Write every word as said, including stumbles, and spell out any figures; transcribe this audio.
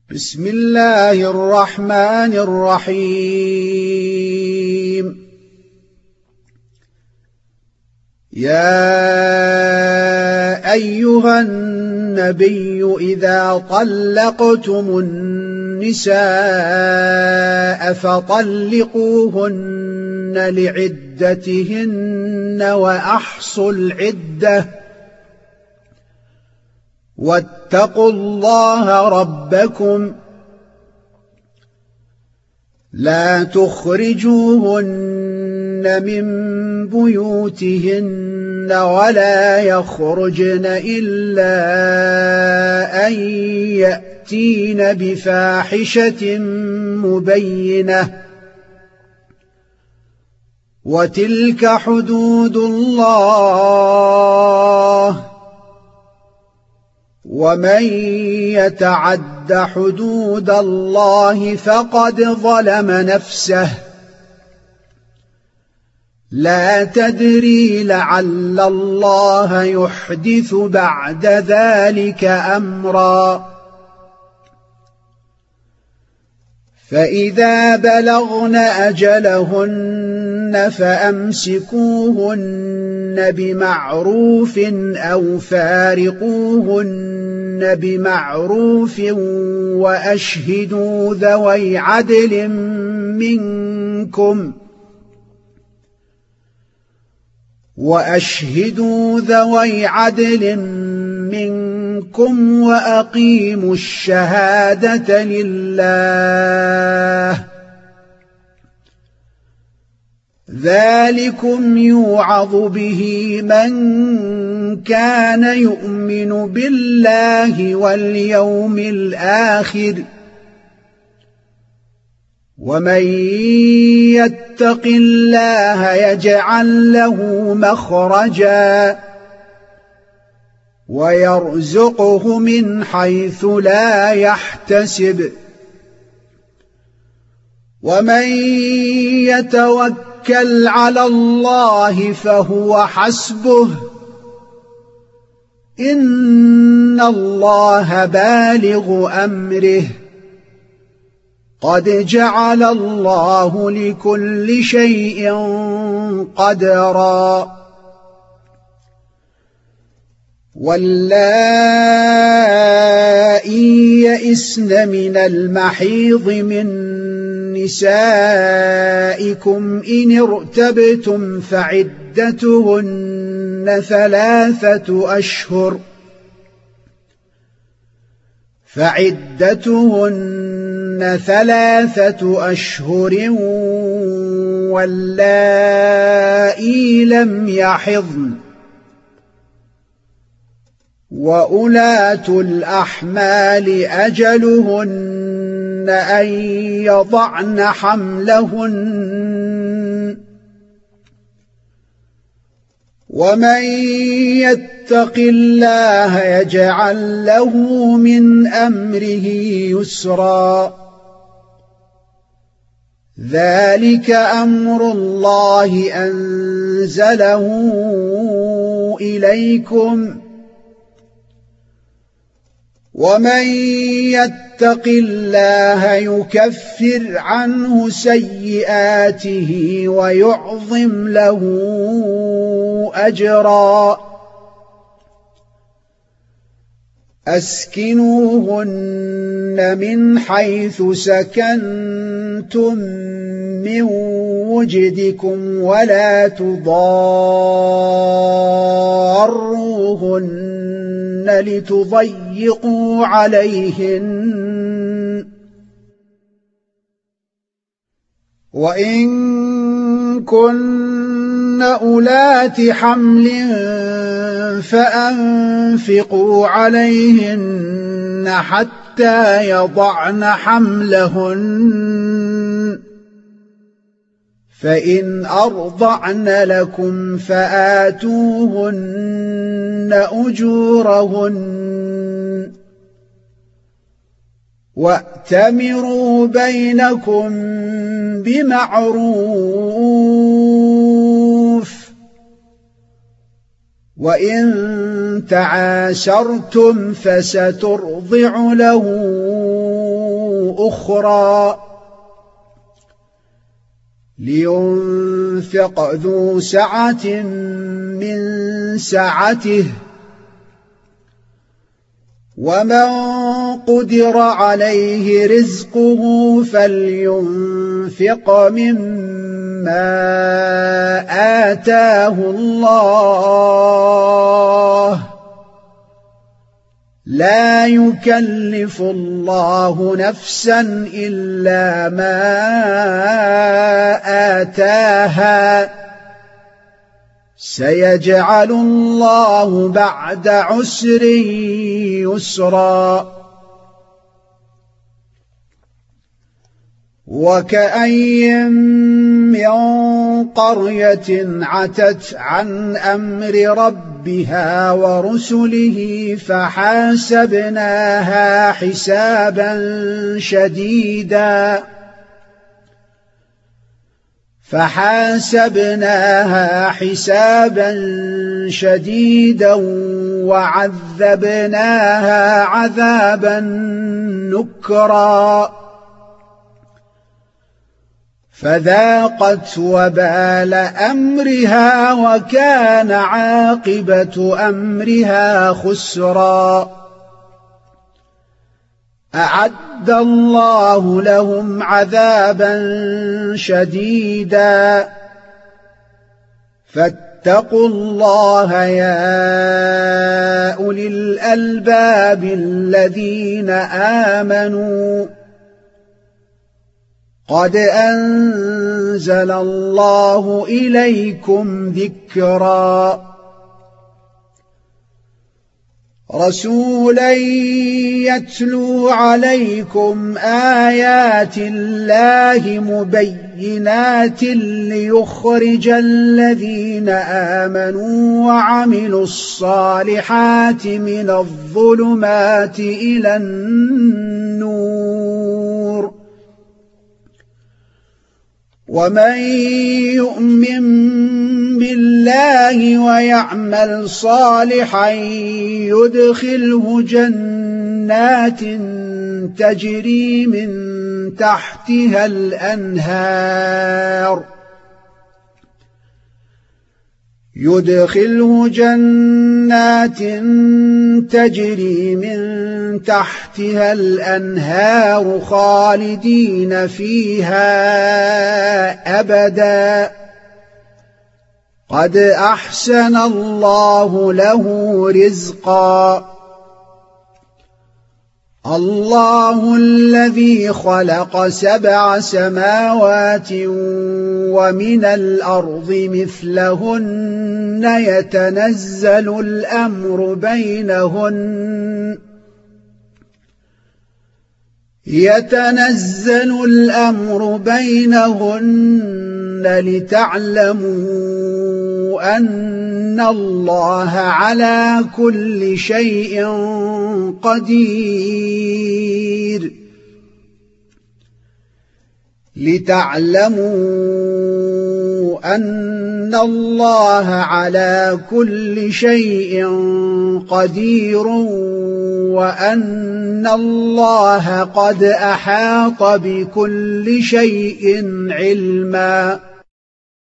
بسم الله الرحمن الرحيم. يا أيها النبي إذا طلقتم النساء فطلقوهن لعدتهن وأحصوا العدة واتقوا الله ربكم لا تخرجوهن من بيوتهن ولا يخرجن إلا أن يأتين بفاحشة مبينة وتلك حدود الله ومن يتعد حدود الله فقد ظلم نفسه لا تدري لعل الله يحدث بعد ذلك أمرا. فإذا بلغن أجلهن فأمسكوهن بمعروف أو فارقوهن بمعروف وأشهدوا ذوي عدل منكم وأشهدوا ذوي عدل منكم وأقيموا الشهادة لله ذلكم يوعظ به من كان يؤمن بالله واليوم الآخر ومن يتق الله يجعل له مخرجا ويرزقه من حيث لا يحتسب ومن يتوكل على الله فهو حسبه إن الله بالغ أمره قد جعل الله لكل شيء قدرا. واللائي يئسن من المحيض من نسائكم إن ارتبتم فعدتهن ثلاثة أشهر فعدتهن ثلاثة أشهر واللائي لم يحضن وأولاة الأحمال أجلهن أن يضعن حملهن ومن يتق الله يجعل له من أمره يسرا ذلك أمر الله أنزله إليكم ومن يتق الله يكفر عنه سيئاته ويعظم له أجرا. أسكنوهن من حيث سكنتم من وجدكم ولا تضاروهن لتضيقوا عليهن وإن كن أولات حمل فأنفقوا عليهن حتى يضعن حملهن فإن أرضعن لكم فآتوهن أجورهن وأتمروا بينكم بمعروف وإن تعاسرتم فسترضع له أخرى لينفق ذو سعة من سعته ومن قدر عليه رزقه فلينفق مما آتاه الله لا يكلف الله نفسا إلا ما آتاها سيجعل الله بعد عسر يسرا وكأي من قرية عتت عن أمر ربها ورسله فحاسبناها حسابا شديدا فحاسبناها حسابا شديدا وعذبناها عذابا نكرا فذاقت وبال أمرها وكان عاقبة أمرها خسرا أعد الله لهم عذابا شديدا فاتقوا الله يا أولي الألباب الذين آمنوا قد أنزل الله إليكم ذكرا رسولا يتلو عليكم آيات الله مبينات ليخرج الذين آمنوا وعملوا الصالحات من الظلمات إلى النور ومن يؤمن بالله ويعمل صالحا يدخله جنات تجري من تحتها الأنهار يدخله جنات تجري من تحتها الأنهار خالدين فيها أبدا قد أحسن الله له رزقا الله الذي خلق سبع سماوات ومن الأرض مثلهن يتنزل الأمر بينهن يتنزل الأمر بينهن لتعلموا أن الله على كل شيء قدير لتعلموا أن الله على كل شيء قدير وأن الله قد أحاط بكل شيء علما